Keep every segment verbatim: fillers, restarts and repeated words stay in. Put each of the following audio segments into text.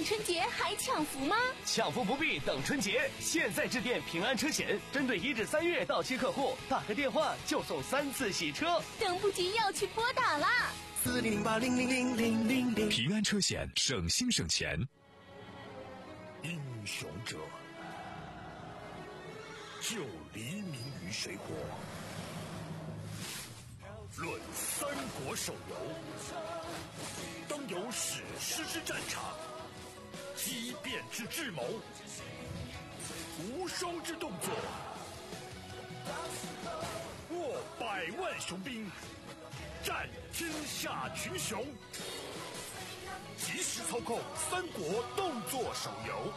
春节还抢福吗？ 抢福不必等春节，现在致电平安车险，针对一至三月到期客户，打个电话就送三次洗车， 等不及要去拨打啦！ 四零零八零零零零零零。 平安车险，省心省钱。 英雄者，救黎民于水火。论三国手游，当有史诗之战场，激变之智谋，无双之动作，握百万雄兵，战天下群雄。即时操控三国动作手游，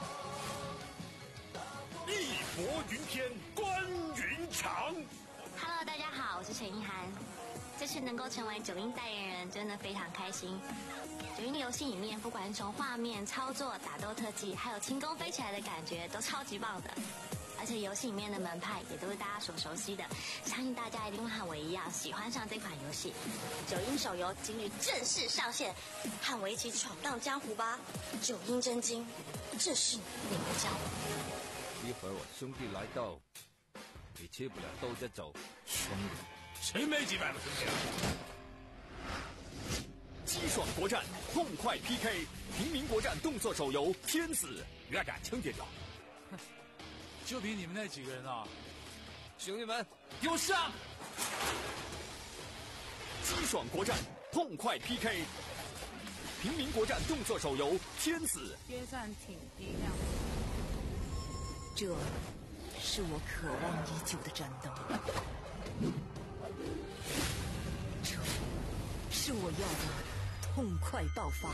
义薄云天，关云长。 Hello， 大家好，我是陈意涵。这次能够成为九阴代言人，真的非常开心。九阴的游戏里面，不管是从画面、操作、打斗特技，还有轻功飞起来的感觉，都超级棒的。而且游戏里面的门派也都是大家所熟悉的，相信大家一定会和我一样喜欢上这款游戏。九阴手游今日正式上线，和我一起闯荡江湖吧！九阴真经，这是你们教我。 一会儿我兄弟来到，你吃不了兜着走。 兄弟，谁没几百个兄弟啊？ 激爽国战，痛快 P K， 平民国战动作手游《天子》， 别敢轻点着。 就凭你们那几个人啊！ 兄弟们， 给我上！ 激爽国战，痛快 P K， 平民国战动作手游《天子》。 约战挺低调。 这是我渴望已久的战斗，这是我要的痛快爆发，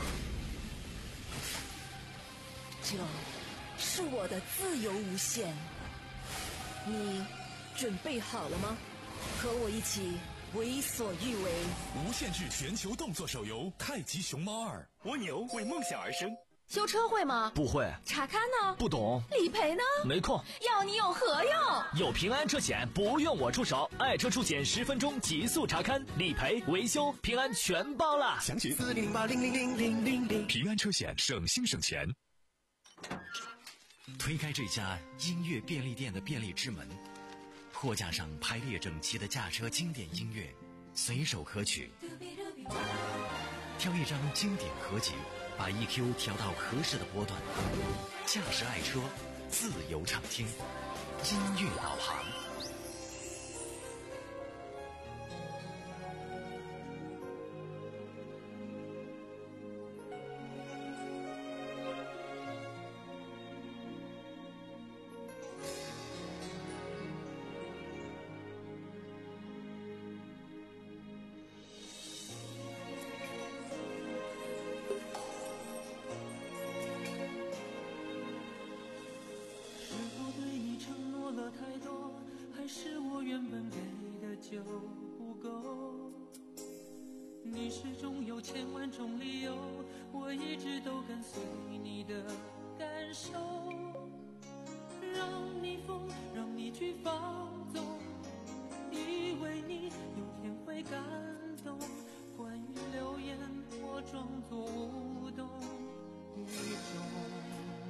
这是我的自由无限。你准备好了吗？和我一起为所欲为。 无限制全球动作手游《太极熊猫二》。 蜗牛为梦想而生。 修车会吗？ 不会。 查看呢？ 不懂。 理赔呢？ 没空。 要你有何用？ 有平安车险，不用我出手，爱车出险十分钟极速查看、理赔、维修，平安全包啦！ 详情四零零八零零零零零零。 平安车险，省心省钱。 推开这家音乐便利店的便利之门，货架上排列整齐的驾车经典音乐，随手可取，挑一张经典合集，把 E Q 调到合适的波段，驾驶爱车，自由畅听，音乐导航。 就不够，你始终有千万种理由，我一直都跟随你的感受，让你疯，让你去放纵，以为你有天会感动，关于流言我装作无动于衷。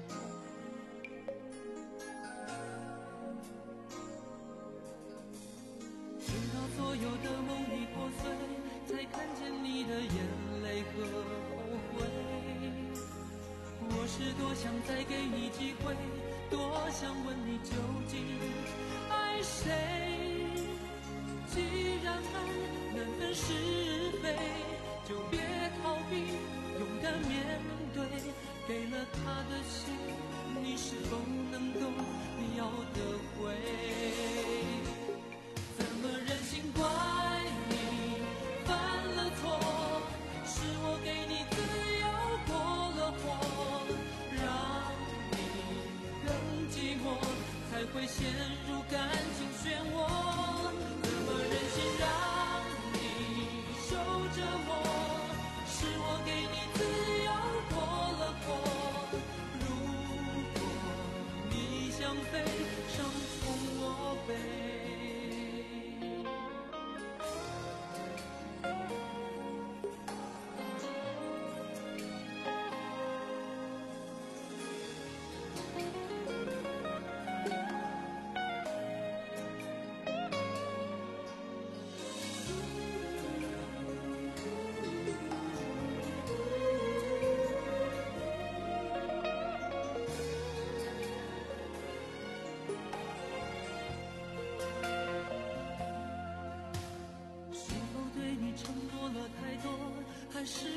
所有的梦已破碎，才看见你的眼泪和后悔。我是多想再给你机会，多想问你究竟爱谁。既然爱难分是非，就别逃避，勇敢面对。给了他的心，你是否能够要得回？任性怪你犯了错，是我给你自由过了火，让你更寂寞，才会陷入感情漩涡。怎么忍心让你受折磨，是我给你自由过了火。如果你想飞，伤从我背。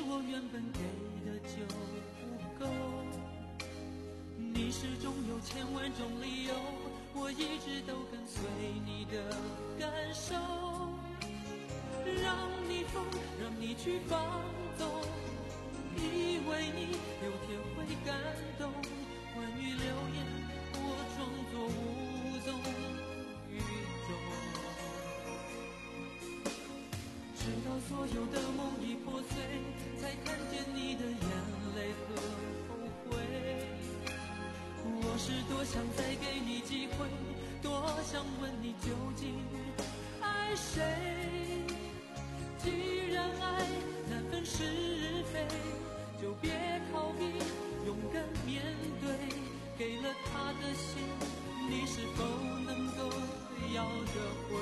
我原本给的就不够。你始终有千万种理由，我一直都跟随你的感受，让你疯，让你去放纵，以为你有天会感动。关于流言，我装作无踪于衷，直到所有的梦已破碎，才看见你的眼泪和后悔。我是多想再给你机会，多想问你究竟爱谁。既然爱难分是非，就别逃避，勇敢面对。给了他的心，你是否能够要得回？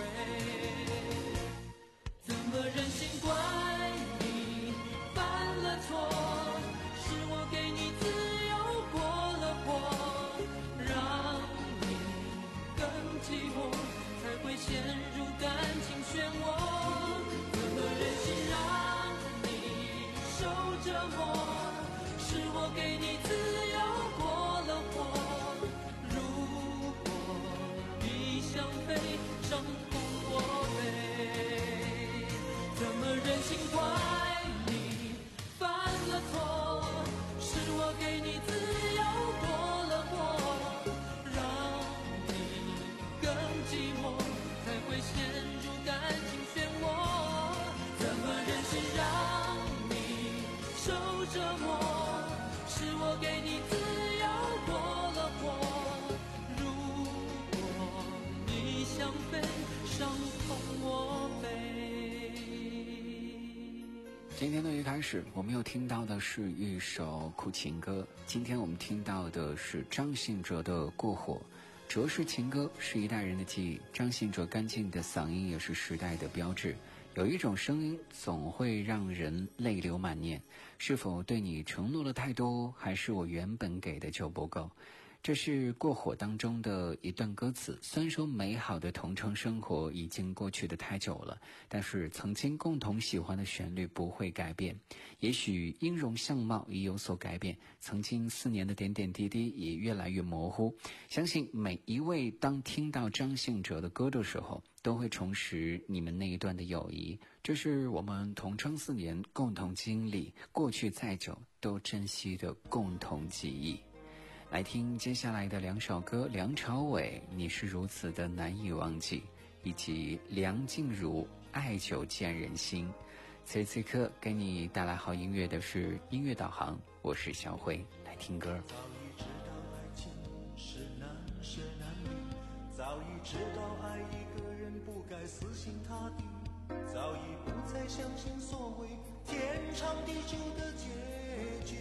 怎么忍心怪你犯了错？是我给你自由过了火，让你更寂寞，才会陷入感情漩涡。怎么忍心让你受折磨？是我给你自由过了火。如果你想飞，伤痛我背。怎么忍心怪你犯了错？是我给你自由过了火，让你更寂寞，才会陷入感情漩涡。怎么忍心让你受折磨？是我给你自由过了火。如果你想飞，伤痛我背。 今天的一开始我们又听到的是一首苦情歌，今天我们听到的是张信哲的《过火》。哲式情歌是一代人的记忆，张信哲干净的嗓音也是时代的标志。有一种声音总会让人泪流满面，是否对你承诺了太多，还是我原本给的就不够？这是《过火》当中的一段歌词。虽然说美好的同城生活已经过去的太久了，但是曾经共同喜欢的旋律不会改变。也许音容相貌已有所改变，曾经四年的点点滴滴也越来越模糊。相信每一位当听到张信哲的歌的时候，都会重拾你们那一段的友谊。这是我们同窗四年共同经历，过去再久都珍惜的共同记忆。来听接下来的两首歌，梁朝伟《你是如此的难以忘记》，以及梁静茹《爱久见人心》。此时此刻给你带来好音乐的是音乐导航，我是小辉，来听歌。 早已知道爱情是难舍难离，早已知道爱一个人不该死心塌地，早已不再相信所谓天长地久的结局。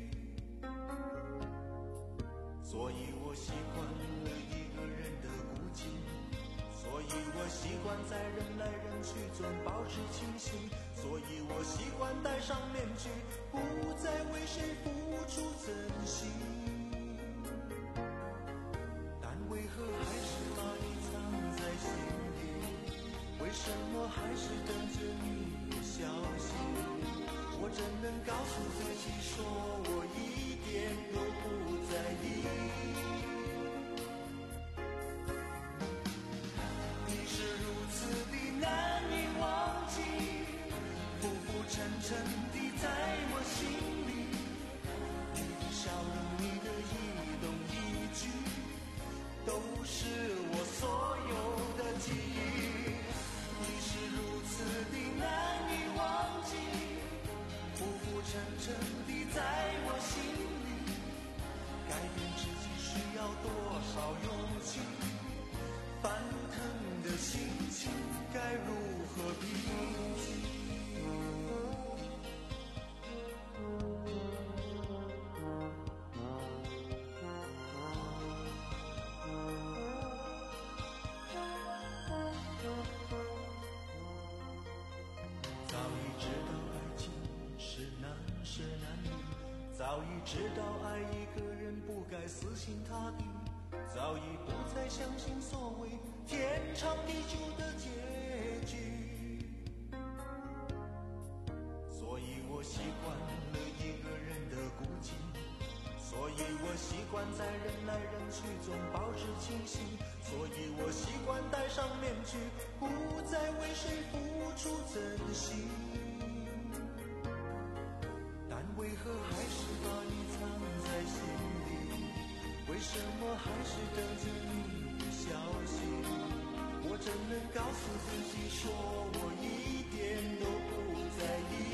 所以我习惯了一个人的孤寂，所以我习惯在人来人去中保持清醒，所以我习惯戴上面具，不再为谁付出真心。但为何还是把你藏在心里？为什么还是等着你的消息？我怎能告诉自己说我一点都不在意？你是如此的难以忘记，浮浮沉沉地在我心里，你的笑容，你的一动一举，都是我所有的记忆。你是如此的难以忘记，浮浮沉沉地在我心里，改变自己需要多少勇气？翻腾的心情该如何平静？早已知道爱情是难舍难离，早已知道爱一个人不该死心塌地，早已不再相信所谓天长地久的结局。所以我我习惯了一个人的孤寂，所以我习惯在人来人去中保持清醒，所以我习惯戴上面具，不再为谁付出真心。但为何还是把你藏在心里？为什么还是等着你的消息？我怎能告诉自己说我一点都不在意？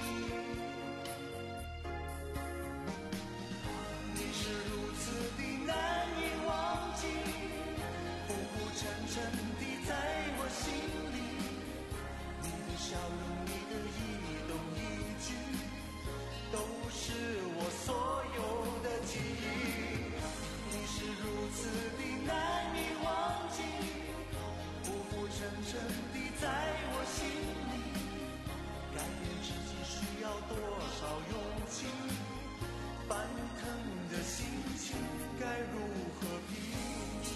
你是如此的难以忘记，浮浮沉沉地在我心里。你的笑容，你的一动一举，都是我所有的记忆。你是如此的难以忘记，浮浮沉沉地在我心里。改变自己需要多少勇气？翻腾的心情该如何平静？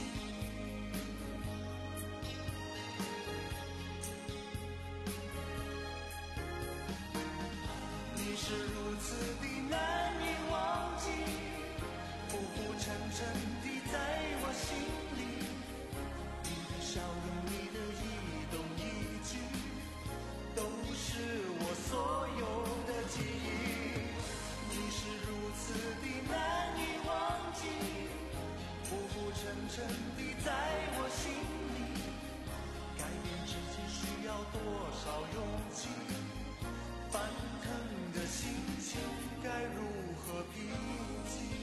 你是如此的难以忘记，浮浮沉沉地在我心里。你的笑容，你的一动一举，都是我所有的记忆。你是如此的难以忘记，浮浮沉沉地在我心里。改变自己需要多少勇气？翻腾的心情该如何平静？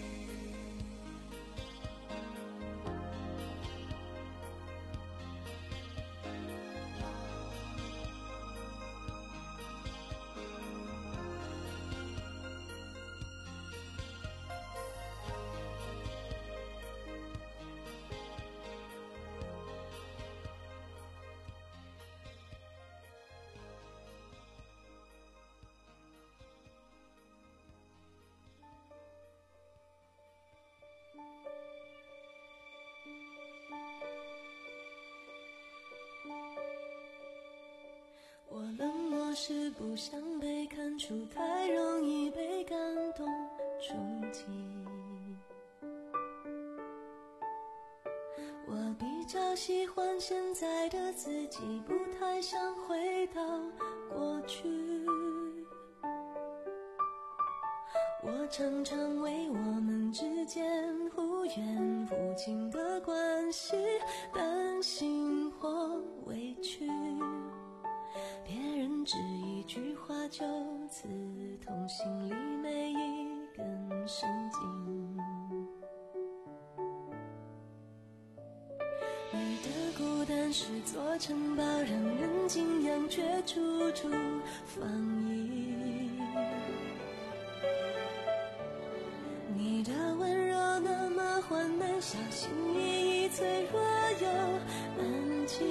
我冷漠是不想被看出，太容易被感动冲击。我比较喜欢现在的自己，不太想回到过去。我常常为我们之间忽远忽近的关系担心或委屈，别人只一句话就刺痛心里每一根神经。你的孤单是座城堡，让人敬仰却处处防御。你的温柔那么缓慢，小心翼翼，脆弱又安静。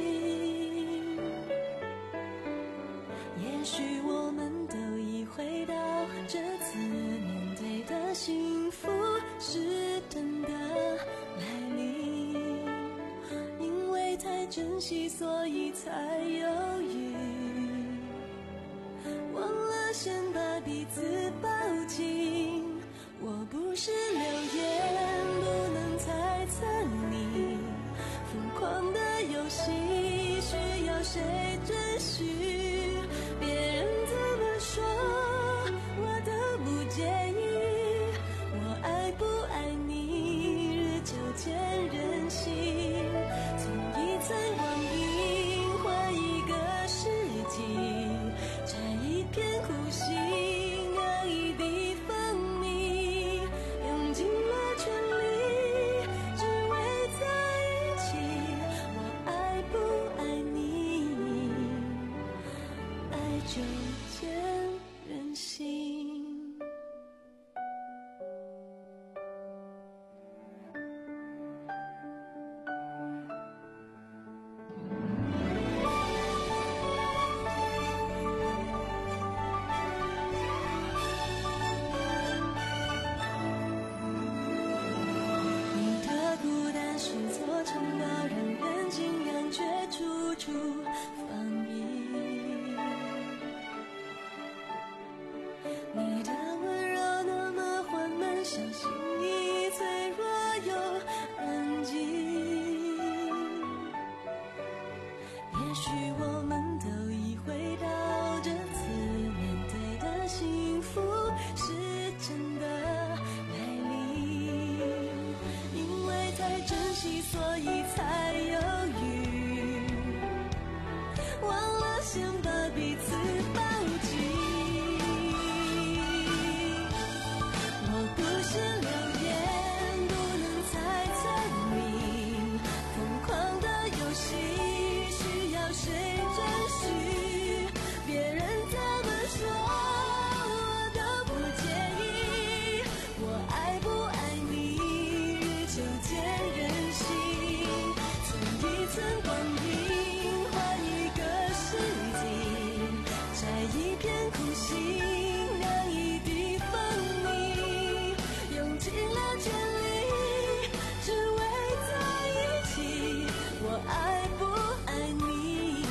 也许我们都已回到这次面对的幸福是真的来临，因为太珍惜所以才犹豫，忘了先把彼此抱紧。我不是流言，不能猜测你疯狂的游戏需要谁准许，别人怎么说我都不介意，我爱不爱你日久见人心，从一层光阴换一个世纪，摘一片苦心养一滴蜂蜜，用尽了全力只为在一起，我爱不爱你是真的美丽。因为太珍惜，所以才犹豫，忘了先把彼此抱紧。我不是流言，不能猜测你疯狂的游戏，需要谁准许？别人怎么说我都不介意，我爱不爱你日久见人心，寸一寸光阴换一个世纪，摘一片苦心酿一滴分明，用尽了全力只为在一起，我爱不爱你，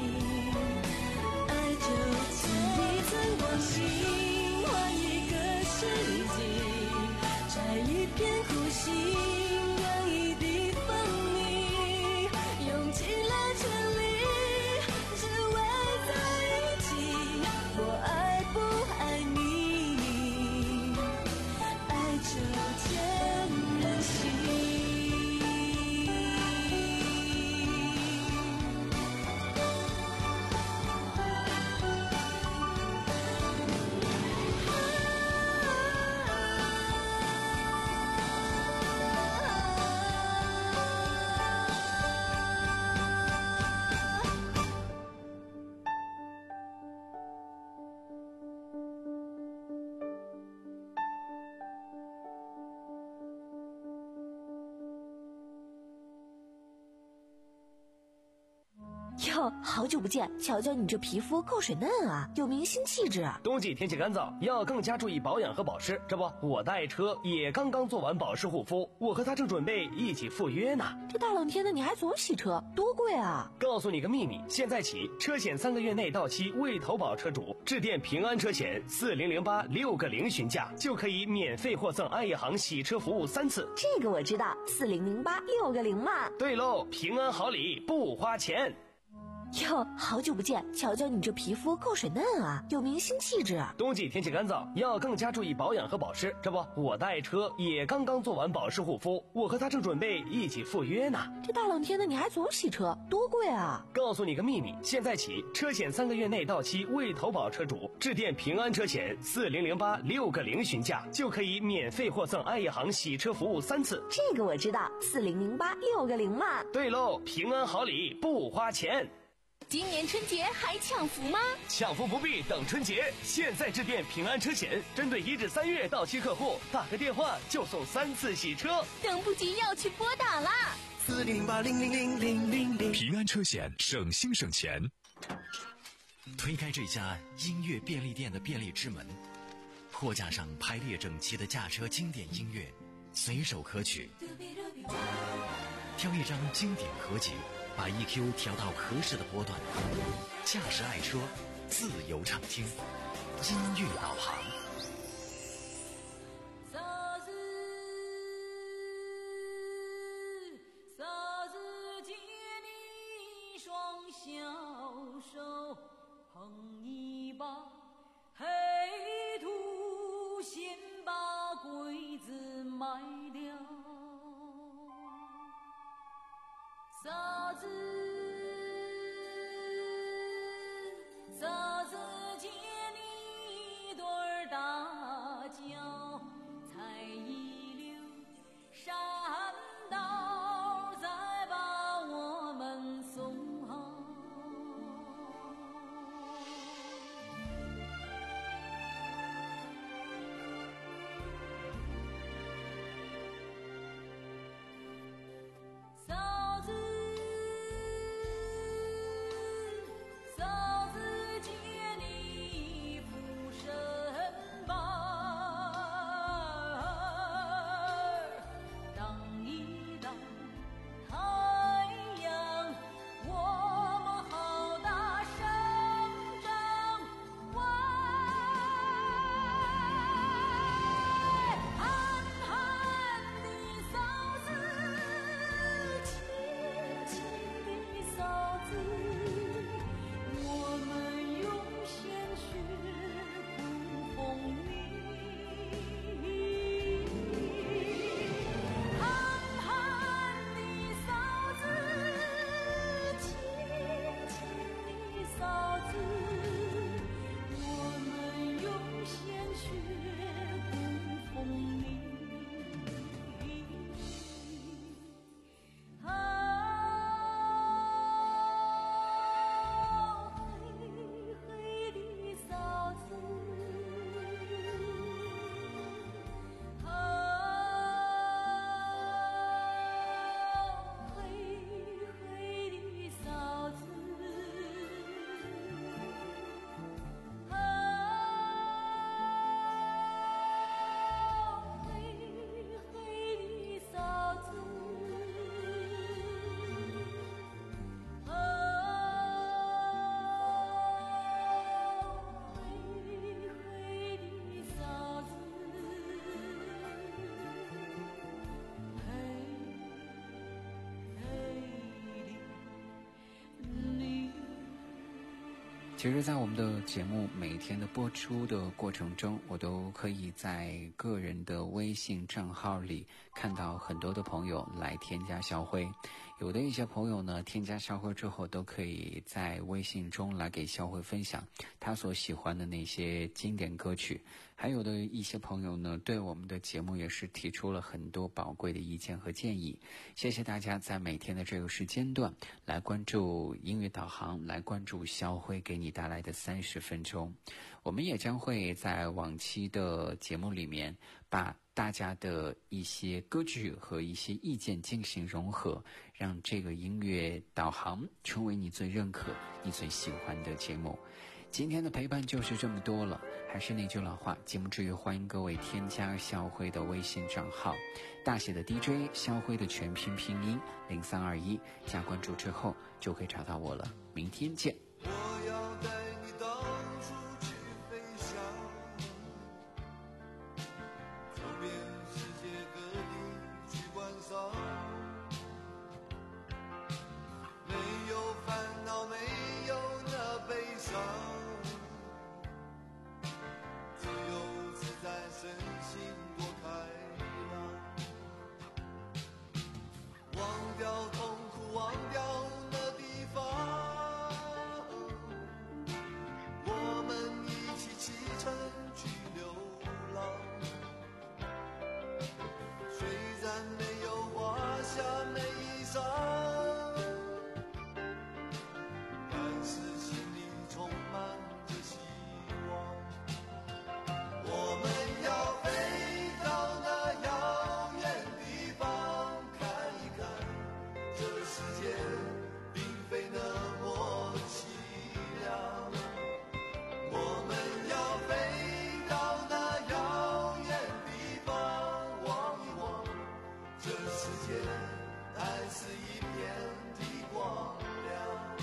爱就寸一寸光阴换一个世纪，摘一片苦心酿一滴分明，用尽了全力只为在一起，我爱不爱你，爱就见人心。 哟，好久不见，瞧瞧你这皮肤够水嫩啊，有明星气质啊。 冬季天气干燥，要更加注意保养和保湿。这不，我的爱车也刚刚做完保湿护肤，我和他正准备一起赴约呢。 这大冷天的你还总洗车，多贵啊！ 告诉你个秘密，现在起车险三个月内到期未投保车主，致电平安车险四零零八六个零询价，就可以免费获赠爱业行洗车服务三次。 这个我知道，四零零八六个零嘛。 对喽，平安好礼不花钱。 哟，好久不见，瞧瞧你这皮肤够水嫩啊，有明星气质啊。 冬季天气干燥，要更加注意保养和保湿。这不，我的爱车也刚刚做完保湿护肤，我和他正准备一起赴约呢。 这大冷天的你还总洗车，多贵啊！ 告诉你个秘密，现在起车险三个月内到期未投保车主，致电平安车险四零零八六个零询价，就可以免费获赠爱业行洗车服务三次。 这个我知道，四零零八六个零嘛。 对喽，平安好礼不花钱。 今年春节还抢福吗？ 抢福不必等春节，现在致电平安车险，针对一至三月到期客户，打个电话就送三次洗车。 等不及要去拨打啦！ 四零零八零零零零零零。 平安车险，省心省钱。 推开这家音乐便利店的便利之门，货架上排列整齐的驾车经典音乐，随手可取。挑一张经典合集，把 E Q 调到合适的波段，驾驶爱车，自由畅听，音乐导航。 啥子借你双小手，碰一把黑土，先把鬼子埋掉。啥子啥子借你对儿大脚，踩一溜山道，再把我们送好。 其实在我们的节目每天的播出的过程中，我都可以在个人的微信账号里看到很多的朋友来添加校徽。有的一些朋友呢，添加校徽之后都可以在微信中来给校徽分享他所喜欢的那些经典歌曲。还有的一些朋友呢，对我们的节目也是提出了很多宝贵的意见和建议。谢谢大家在每天的这个时间段来关注音乐导航，来关注校徽给你带来的三十分钟。我们也将会在往期的节目里面把大家的一些歌曲和一些意见进行融合，让这个音乐导航成为你最认可、你最喜欢的节目。今天的陪伴就是这么多了，还是那句老话，节目之余欢迎各位添加校徽的微信账号，大写的 D J 校徽的全拼拼音零三二一，加关注之后就可以找到我了。明天见。 我要带你到处去飞翔，走遍世界各地去观赏，没有烦恼，没有那悲伤，自由自在，身心多开朗，忘掉痛苦，忘掉那地方，我们一起启程去流浪，虽然没有华厦美衣裳，但是心里充满着希望。我们要飞到那遥远地方，看一看这世界并非那么凄凉。我们要飞到那遥远地方，望一望这世界还是一片的光亮。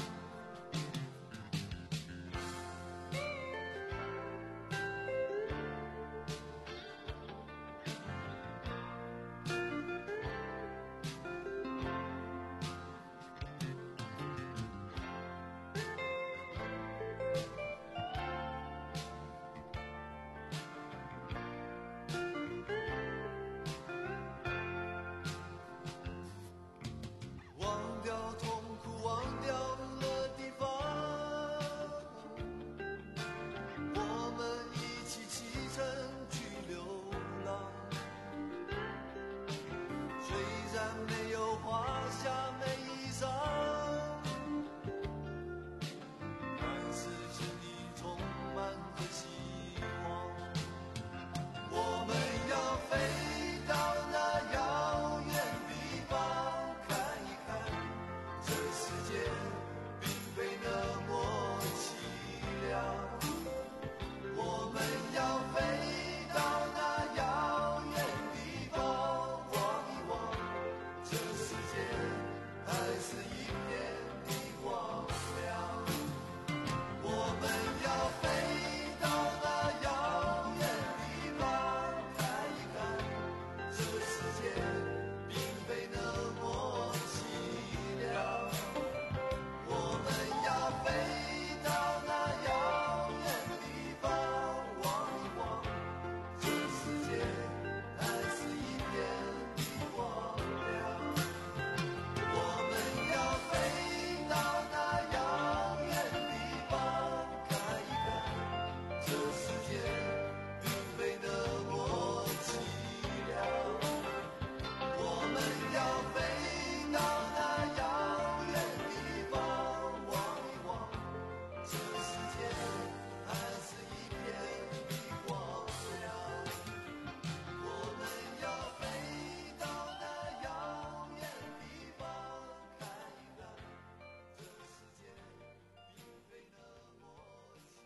忘掉痛苦，忘掉了地方，我们一起启程去流浪，虽然没有华厦美衣裳，但是心里充满着希望。我们要飞到那遥远地方，看一看这世界并非那么凄凉。我们要飞到那遥远地方，望一望这世界还是一片的光亮。我们要飞到那遥远地方，看一看这世界并非那么凄凉。我们要飞到那遥远地方，望一望这世界还是一片的光亮。我们要飞到那遥远地方，看一看这世界并非那么凄凉。我们要飞到那遥远地方，望一望这世界还是一片的光亮。我们要飞到那遥远地方，看一看这世界并非那么凄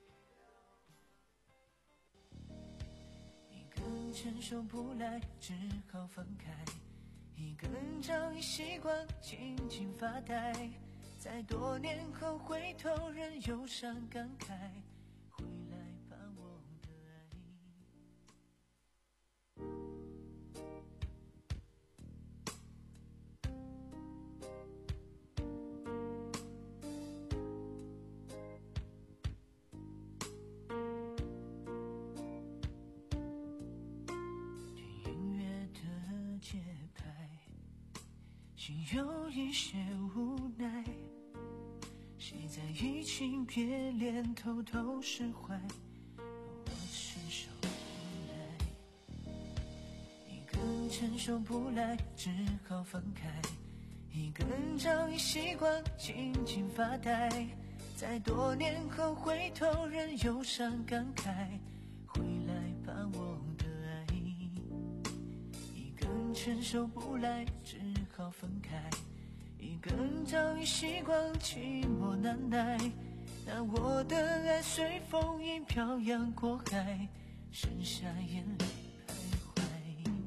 凉。 一个人承受不来，只好放开；一个人早已习惯静静发呆，在多年后回头仍忧伤感慨，回来吧我的爱。 心有一些无奈，谁在移情别恋偷偷释怀，我承受不来，一个人承受不来，只好分开，一个人早已习惯静静发呆，在多年后回头仍忧伤感慨，回来把我的爱，一个人承受不来，只好分开，一个人早已习惯寂寞难耐，那我的爱随风一飘扬过海，剩下眼泪徘徊。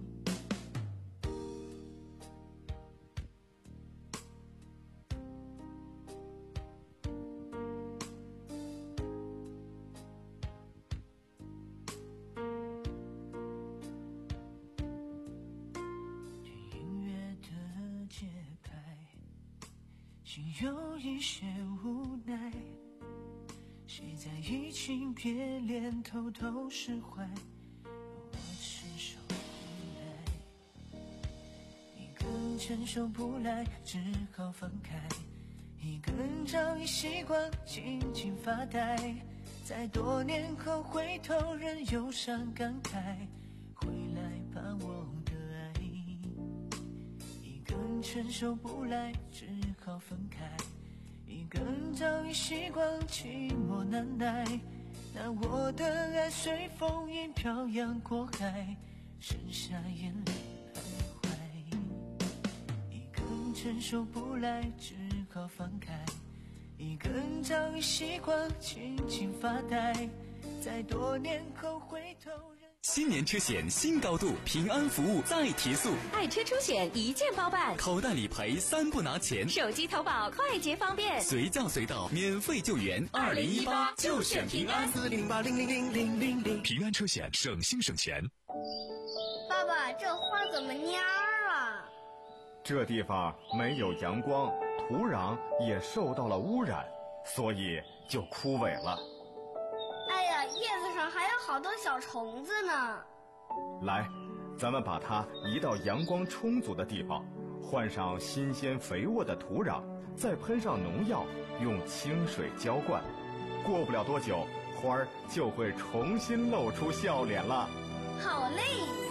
心有一些无奈，谁在移情别恋偷偷释怀，我承受不来，一个人承受不来，只好分开，一个人早已习惯静静发呆，在多年后回头仍忧伤感慨，回来把我的爱，一个人承受不来，只好分开，一个人早已习惯寂寞难耐，那我的爱随风一飘扬过海，剩下眼泪徘徊，一个人承受不来，只好放开，一个人早已习惯静静发呆，在多年后回头。 新年车险新高度，平安服务再提速， 爱车出险一键包办， 口袋理赔三不拿钱， 手机投保快捷方便， 随叫随到免费救援。 二零一八就选平安， 四零八零零零零零零。 平安车险，省心省钱。 爸爸，这花怎么蔫儿了？ 这地方没有阳光，土壤也受到了污染，所以就枯萎了。 哎呀，叶子上还有好多小虫子呢。 来，咱们把它移到阳光充足的地方，换上新鲜肥沃的土壤，再喷上农药，用清水浇灌，过不了多久，花儿就会重新露出笑脸了。 好嘞，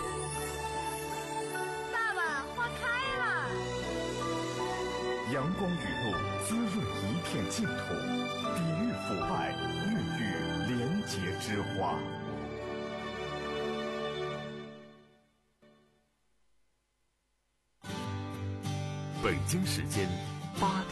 爸爸，花开了。 阳光雨露滋润一片净土，抵御腐败，孕育廉洁之花。 北京时间八点。